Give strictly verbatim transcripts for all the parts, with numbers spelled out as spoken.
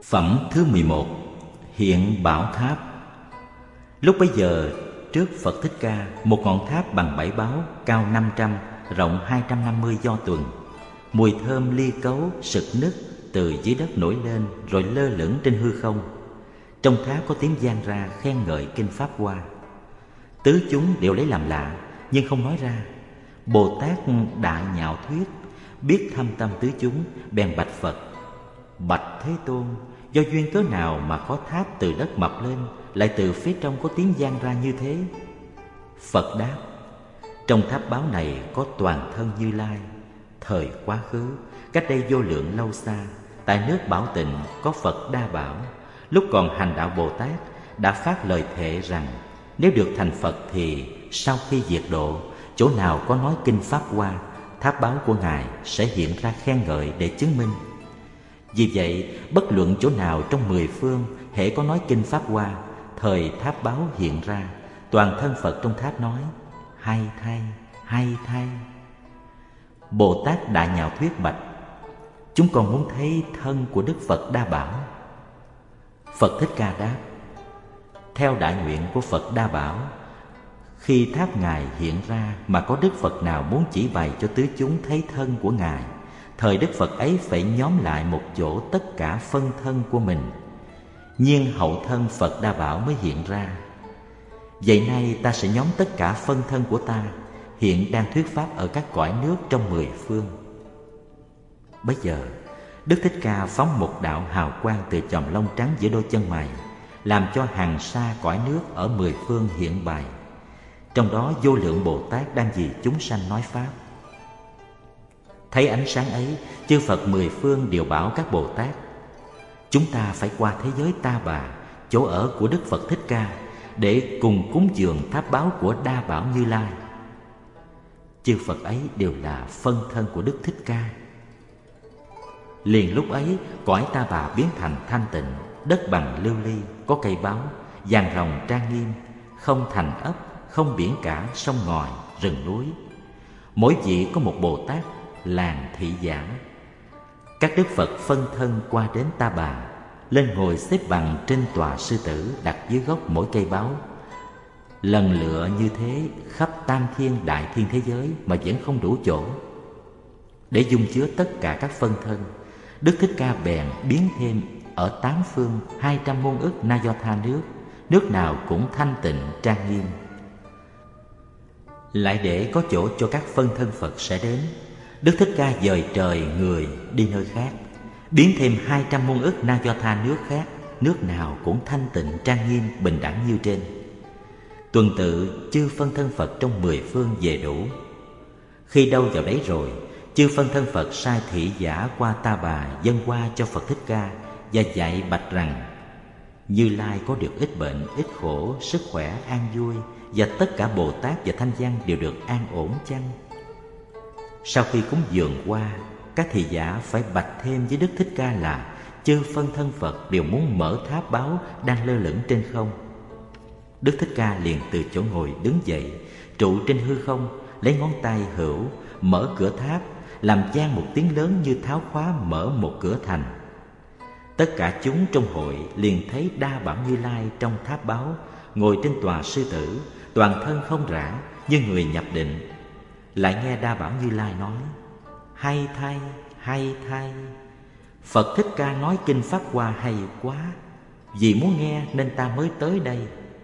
Phẩm thứ mười một. Hiện Bảo Tháp. Lúc bấy giờ, trước Phật Thích Ca, một ngọn tháp bằng bảy báo, cao năm trăm, rộng hai trăm năm mươi do tuần. Mùi thơm ly cấu, sực nức từ dưới đất nổi lên, rồi lơ lửng trên hư không. Trong tháp có tiếng vang ra khen ngợi kinh Pháp Hoa. Tứ chúng đều lấy làm lạ, nhưng không nói ra. Bồ Tát Đại Nhạo Thuyết biết thâm tâm tứ chúng, bèn bạch Phật: Bạch Thế Tôn, do duyên cớ nào mà có tháp từ đất mọc lên, lại từ phía trong có tiếng vang ra như thế? Phật đáp: Trong tháp báo này có toàn thân Như Lai. Thời quá khứ, cách đây vô lượng lâu xa, tại nước Bảo Tịnh có Phật Đa Bảo. Lúc còn hành đạo Bồ Tát, đã phát lời thệ rằng nếu được thành Phật thì sau khi diệt độ, chỗ nào có nói kinh Pháp Hoa, tháp báo của Ngài sẽ hiện ra khen ngợi để chứng minh. Vì vậy, bất luận chỗ nào trong mười phương, hễ có nói kinh Pháp Hoa, thời tháp báo hiện ra, toàn thân Phật trong tháp nói: hay thay, hay thay. Bồ Tát Đại Nhạo Thuyết bạch: Chúng con muốn thấy thân của Đức Phật Đa Bảo. Phật Thích Ca đáp: Theo đại nguyện của Phật Đa Bảo, khi tháp Ngài hiện ra mà có Đức Phật nào muốn chỉ bày cho tứ chúng thấy thân của Ngài, thời Đức Phật ấy phải nhóm lại một chỗ tất cả phân thân của mình, nhiên hậu thân Phật Đa Bảo mới hiện ra. Vậy nay ta sẽ nhóm tất cả phân thân của ta, hiện đang thuyết pháp ở các cõi nước trong mười phương. Bấy giờ, Đức Thích Ca phóng một đạo hào quang từ chòm lông trắng giữa đôi chân mày, làm cho hàng sa cõi nước ở mười phương hiện bày. Trong đó vô lượng Bồ Tát đang vì chúng sanh nói pháp. Thấy ánh sáng ấy, chư Phật mười phương đều bảo các Bồ Tát: Chúng ta phải qua thế giới Ta Bà, chỗ ở của Đức Phật Thích Ca, để cùng cúng dường tháp báo của Đa Bảo Như Lai. Chư Phật ấy đều là phân thân của Đức Thích Ca. Liền lúc ấy, cõi Ta Bà biến thành thanh tịnh, đất bằng lưu ly, có cây báo, vàng ròng trang nghiêm, không thành ấp, không biển cả, sông ngòi, rừng núi. Mỗi vị có một Bồ Tát làng thị giả. Các Đức Phật phân thân qua đến Ta Bà, lên ngồi xếp bằng trên tòa sư tử đặt dưới gốc mỗi cây báo. Lần lựa như thế khắp tam thiên đại thiên thế giới mà vẫn không đủ chỗ. Để dung chứa tất cả các phân thân, Đức Thích Ca bèn biến thêm ở tám phương hai trăm môn ức Na Do Tha nước, nước nào cũng thanh tịnh trang nghiêm. Lại để có chỗ cho các phân thân Phật sẽ đến, Đức Thích Ca dời trời người đi nơi khác, biến thêm hai trăm môn ức Na Do Tha nước khác, nước nào cũng thanh tịnh trang nghiêm bình đẳng như trên. Tuần tự chư phân thân Phật trong mười phương về đủ. Khi đâu vào đấy rồi, chư phân thân Phật sai thị giả qua Ta Bà dâng qua cho Phật Thích Ca và dạy bạch rằng: Như Lai có được ít bệnh, ít khổ, sức khỏe, an vui, và tất cả Bồ Tát và Thanh Văn đều được an ổn chăng? Sau khi cúng dường qua, các thị giả phải bạch thêm với Đức Thích Ca là chư phân thân Phật đều muốn mở tháp báo đang lơ lửng trên không. Đức Thích Ca liền từ chỗ ngồi đứng dậy, trụ trên hư không, lấy ngón tay hữu mở cửa tháp, làm vang một tiếng lớn như tháo khóa mở một cửa thành. Tất cả chúng trong hội liền thấy Đa Bảo Như Lai trong tháp báo, ngồi trên tòa sư tử, toàn thân không rã, như người nhập định. Lại nghe Đa Bảo Như Lai nói: Hay thay, hay thay. Phật Thích Ca nói kinh Pháp Hoa hay quá, vì muốn nghe nên ta mới tới đây.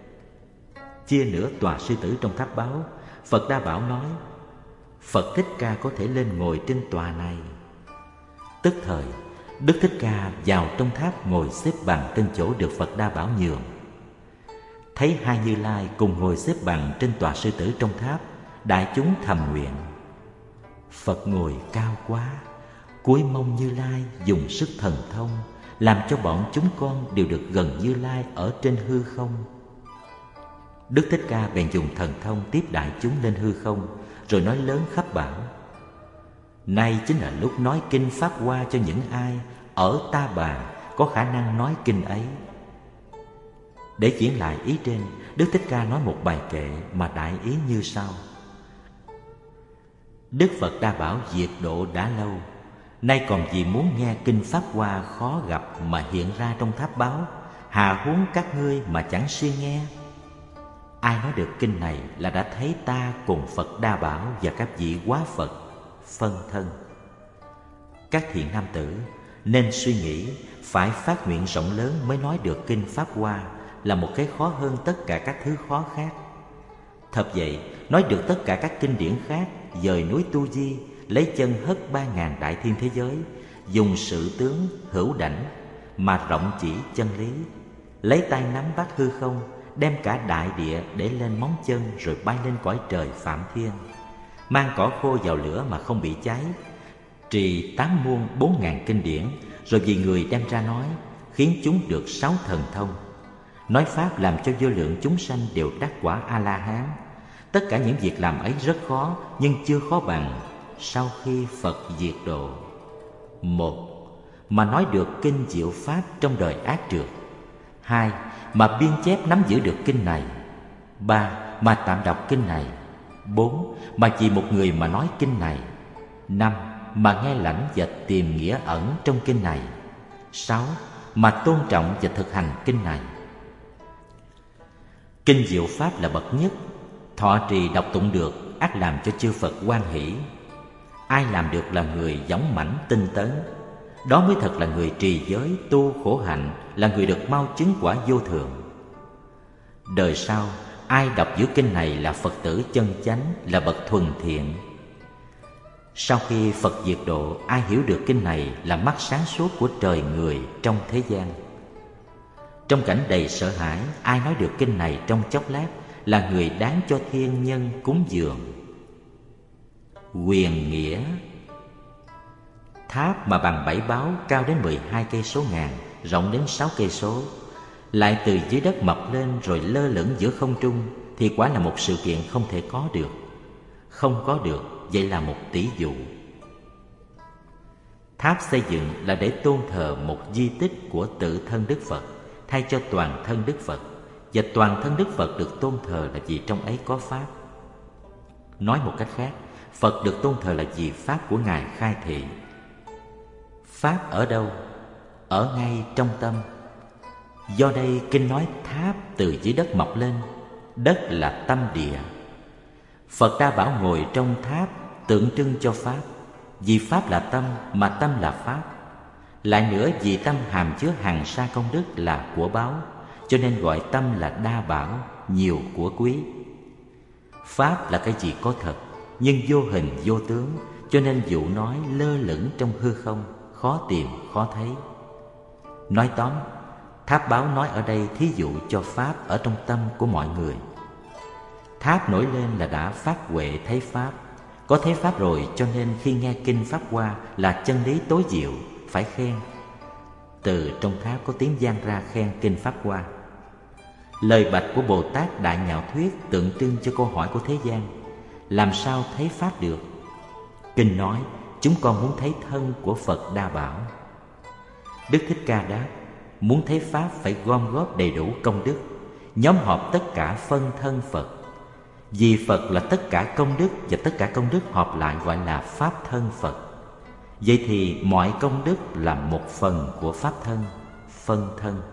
Chia nửa tòa sư tử trong tháp báo, Phật Đa Bảo nói: Phật Thích Ca có thể lên ngồi trên tòa này. Tức thời, Đức Thích Ca vào trong tháp ngồi xếp bằng trên chỗ được Phật Đa Bảo nhường. Thấy hai Như Lai cùng ngồi xếp bằng trên tòa sư tử trong tháp, đại chúng thầm nguyện: Phật ngồi cao quá, cúi mong Như Lai dùng sức thần thông, làm cho bọn chúng con đều được gần Như Lai ở trên hư không. Đức Thích Ca bèn dùng thần thông tiếp đại chúng lên hư không, rồi nói lớn khắp bảo: Nay chính là lúc nói kinh Pháp Hoa cho những ai ở Ta Bà có khả năng nói kinh ấy. Để diễn lại ý trên, Đức Thích Ca nói một bài kệ mà đại ý như sau: Đức Phật Đa Bảo diệt độ đã lâu, Nay còn vì muốn nghe kinh Pháp Hoa khó gặp mà hiện ra trong tháp báo, hà huống các ngươi mà chẳng siêng nghe. Ai nói được kinh này là đã thấy ta cùng Phật Đa Bảo và các vị Quá Phật phân thân. Các thiện nam tử nên suy nghĩ phải phát nguyện rộng lớn mới nói được kinh Pháp Hoa là một cái khó hơn tất cả các thứ khó khác. Thật vậy, nói được tất cả các kinh điển khác, dời núi Tu Di, lấy chân hất ba ngàn đại thiên thế giới, dùng sự tướng hữu đảnh mà rộng chỉ chân lý, lấy tay nắm bắt hư không, đem cả đại địa để lên móng chân rồi bay lên cõi trời Phạm Thiên, mang cỏ khô vào lửa mà không bị cháy, trì tám muôn bốn ngàn kinh điển, rồi vì người đem ra nói, khiến chúng được sáu thần thông. Nói pháp làm cho vô lượng chúng sanh đều đắc quả A-la-hán. Tất cả những việc làm ấy rất khó, nhưng chưa khó bằng sau khi Phật diệt độ. Một, mà nói được kinh diệu pháp trong đời ác trượt. Hai, mà biên chép nắm giữ được kinh này. Ba, mà tạm đọc kinh này. Bốn, mà vì một người mà nói kinh này. Năm, mà nghe lãnh và tìm nghĩa ẩn trong kinh này. Sáu, mà tôn trọng và thực hành kinh này. Kinh diệu pháp là bậc nhất, thọ trì đọc tụng được ắt làm cho chư Phật hoan hỷ. Ai làm được là người dũng mãnh tinh tấn, đó mới thật là người trì giới tu khổ hạnh, là người được mau chứng quả vô thường. Đời sau ai đọc giữ kinh này là Phật tử chân chánh, là bậc thuần thiện. Sau khi Phật diệt độ, ai hiểu được kinh này là mắt sáng suốt của trời người trong thế gian. Trong cảnh đầy sợ hãi, ai nói được kinh này trong chốc lát là người đáng cho thiên nhân cúng dường. Quyền nghĩa. Tháp mà bằng bảy báo, cao đến mười hai cây số ngàn, rộng đến sáu cây số, lại từ dưới đất mọc lên rồi lơ lửng giữa không trung, thì quả là một sự kiện không thể có được. Không có được, vậy là một tỷ dụ. Tháp xây dựng là để tôn thờ một di tích của tự thân Đức Phật, thay cho toàn thân Đức Phật, và toàn thân Đức Phật được tôn thờ là vì trong ấy có Pháp. Nói một cách khác, Phật được tôn thờ là vì Pháp của Ngài khai thị. Pháp ở đâu? Ở ngay trong tâm. Do đây kinh nói tháp từ dưới đất mọc lên, đất là tâm địa. Phật Đa Bảo ngồi trong tháp tượng trưng cho Pháp, vì Pháp là tâm mà tâm là Pháp. Lại nữa vì tâm hàm chứa hằng sa công đức là của báu, cho nên gọi tâm là đa bảo, nhiều của quý. Pháp là cái gì có thật, nhưng vô hình vô tướng, cho nên dụ nói lơ lửng trong hư không, khó tìm, khó thấy. Nói tóm, tháp báo nói ở đây thí dụ cho Pháp ở trong tâm của mọi người. Tháp nổi lên là đã phát huệ thấy Pháp. Có thấy Pháp rồi, cho nên khi nghe kinh Pháp Hoa là chân lý tối diệu, phải khen. Từ trong tháp có tiếng vang ra khen kinh Pháp Hoa. Lời bạch của Bồ Tát Đại Nhạo Thuyết tượng trưng cho câu hỏi của thế gian: làm sao thấy Pháp được? Kinh nói chúng con muốn thấy thân của Phật Đa Bảo. Đức Thích Ca đáp: muốn thấy Pháp phải gom góp đầy đủ công đức, nhóm họp tất cả phân thân Phật. Vì Phật là tất cả công đức, và tất cả công đức họp lại gọi là Pháp thân Phật. Vậy thì mọi công đức là một phần của Pháp thân, phân thân.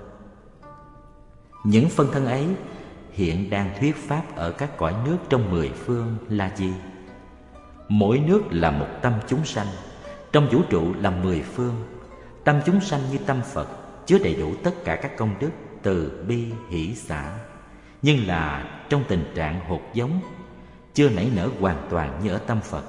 Những phân thân ấy hiện đang thuyết Pháp ở các cõi nước trong mười phương là gì? Mỗi nước là một tâm chúng sanh, trong vũ trụ là mười phương. Tâm chúng sanh như tâm Phật, chứa đầy đủ tất cả các công đức từ bi hỷ xả, nhưng là trong tình trạng hột giống, chưa nảy nở hoàn toàn như ở tâm Phật.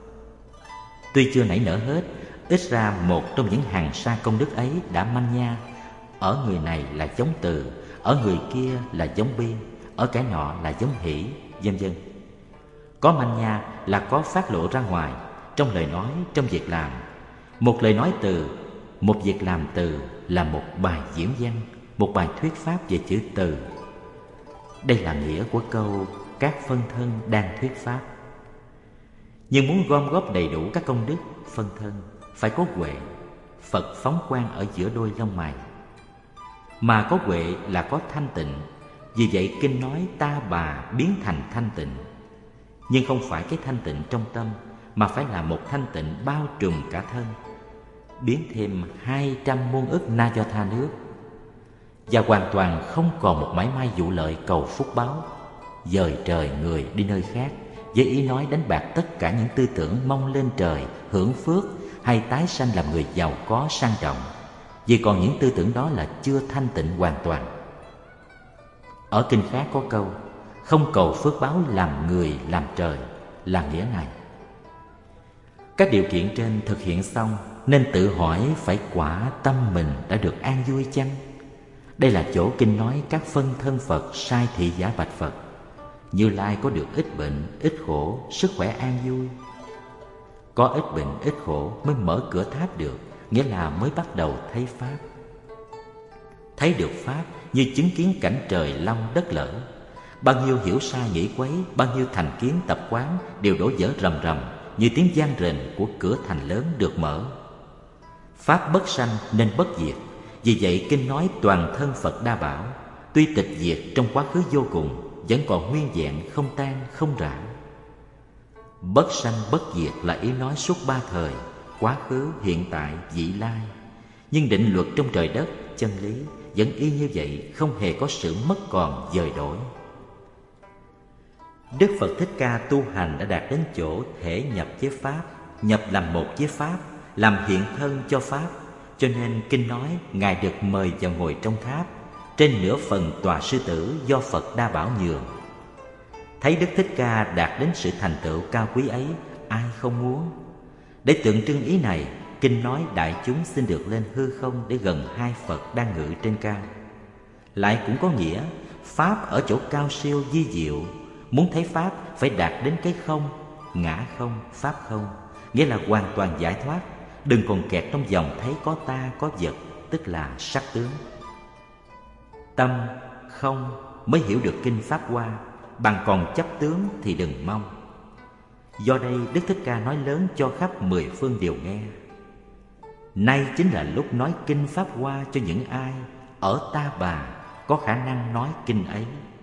Tuy chưa nảy nở hết, ít ra một trong những hàng sa công đức ấy đã manh nha. Ở người này là giống từ, ở người kia là giống bi, ở kẻ nọ là giống hỷ, vân vân. Có manh nha là có phát lộ ra ngoài, trong lời nói, trong việc làm. Một lời nói từ, một việc làm từ là một bài diễn văn, một bài thuyết pháp về chữ từ. Đây là nghĩa của câu các phân thân đang thuyết pháp. Nhưng muốn gom góp đầy đủ các công đức phân thân, phải có huệ. Phật phóng quang ở giữa đôi lông mày. Mà có huệ là có thanh tịnh. Vì vậy kinh nói ta bà biến thành thanh tịnh. Nhưng không phải cái thanh tịnh trong tâm, mà phải là một thanh tịnh bao trùm cả thân. biến thêm hai trăm muôn ức na do tha nước, và hoàn toàn không còn một mảy may vụ lợi cầu phúc báo, dời trời người đi nơi khác, với ý nói đánh bạc tất cả những tư tưởng mong lên trời, hưởng phước hay tái sanh làm người giàu có sang trọng, vì còn những tư tưởng đó là chưa thanh tịnh hoàn toàn. Ở kinh khác có câu không cầu phước báo làm người làm trời, là nghĩa này. Các điều kiện trên thực hiện xong nên tự hỏi phải quả tâm mình đã được an vui chăng? Đây là chỗ kinh nói các phân thân Phật sai thị giả bạch Phật: Như Lai có được ít bệnh, ít khổ, sức khỏe an vui. Có ít bệnh, ít khổ mới mở cửa tháp được, nghĩa là mới bắt đầu thấy Pháp. Thấy được Pháp như chứng kiến cảnh trời long đất lở. Bao nhiêu hiểu sai nghĩ quấy, bao nhiêu thành kiến tập quán đều đổ vỡ rầm rầm như tiếng vang rền của cửa thành lớn được mở. Pháp bất sanh nên bất diệt, vì vậy kinh nói toàn thân Phật Đa Bảo tuy tịch diệt trong quá khứ vô cùng, vẫn còn nguyên vẹn, không tan không rã. Bất sanh bất diệt là ý nói suốt ba thời: quá khứ, hiện tại, vị lai. Nhưng định luật trong trời đất, chân lý vẫn y như vậy, không hề có sự mất còn dời đổi. Đức Phật Thích Ca tu hành đã đạt đến chỗ thể nhập với Pháp, nhập làm một với Pháp, làm hiện thân cho Pháp. Cho nên kinh nói Ngài được mời vào ngồi trong tháp, trên nửa phần tòa sư tử do Phật Đa Bảo nhường. Thấy Đức Thích Ca đạt đến sự thành tựu cao quý ấy, ai không muốn? Để tượng trưng ý này, kinh nói đại chúng xin được lên hư không để gần hai Phật đang ngự trên cao. Lại cũng có nghĩa Pháp ở chỗ cao siêu vi diệu, muốn thấy Pháp phải đạt đến cái không, ngã không, Pháp không, nghĩa là hoàn toàn giải thoát, đừng còn kẹt trong vòng thấy có ta có vật, tức là sắc tướng. Tâm không mới hiểu được kinh Pháp Hoa, bằng còn chấp tướng thì đừng mong. Do đây Đức Thích Ca nói lớn cho khắp mười phương đều nghe. Nay chính là lúc nói kinh Pháp Hoa cho những ai ở Ta Bà có khả năng nói kinh ấy.